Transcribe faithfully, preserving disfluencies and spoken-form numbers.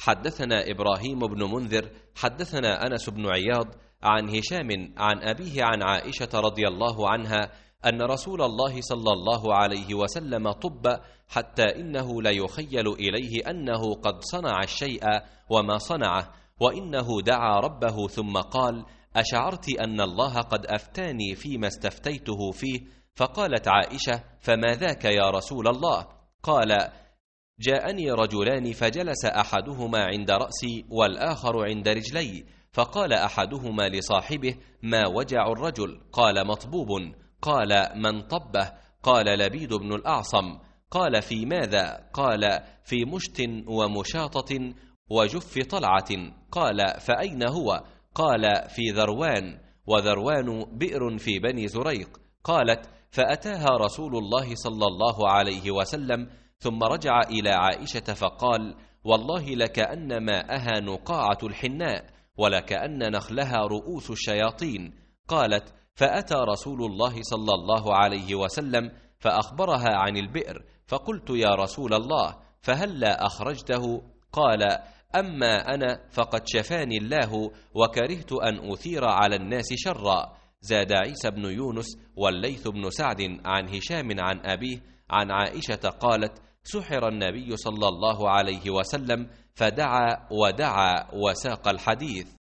حدثنا إبراهيم بن منذر حدثنا أنس بن عياض عن هشام عن أبيه عن عائشة رضي الله عنها أن رسول الله صلى الله عليه وسلم طب حتى إنه ليخيل إليه أنه قد صنع الشيء وما صنعه، وإنه دعا ربه ثم قال: أشعرت أن الله قد أفتاني فيما استفتيته فيه؟ فقالت عائشة: فما ذاك يا رسول الله؟ قال: جاءني رجلان فجلس أحدهما عند رأسي والآخر عند رجلي، فقال أحدهما لصاحبه: ما وجع الرجل؟ قال: مطبوب. قال: من طبه؟ قال: لبيد بن الأعصم. قال: في ماذا؟ قال: في مشت ومشاطة وجف طلعة. قال: فأين هو؟ قال: في ذروان، وذروان بئر في بني زريق. قالت: فأتاها رسول الله صلى الله عليه وسلم ثم رجع إلى عائشة فقال: والله لكأن ماءها نقاعة الحناء، ولكأن نخلها رؤوس الشياطين. قالت: فأتى رسول الله صلى الله عليه وسلم فأخبرها عن البئر، فقلت: يا رسول الله، فهلا أخرجته؟ قال: أما أنا فقد شفاني الله، وكرهت أن أثير على الناس شرا. زاد عيسى بن يونس والليث بن سعد عن هشام عن أبيه عن عائشة قالت: سحر النبي صلى الله عليه وسلم فدعا ودعا وساق الحديث.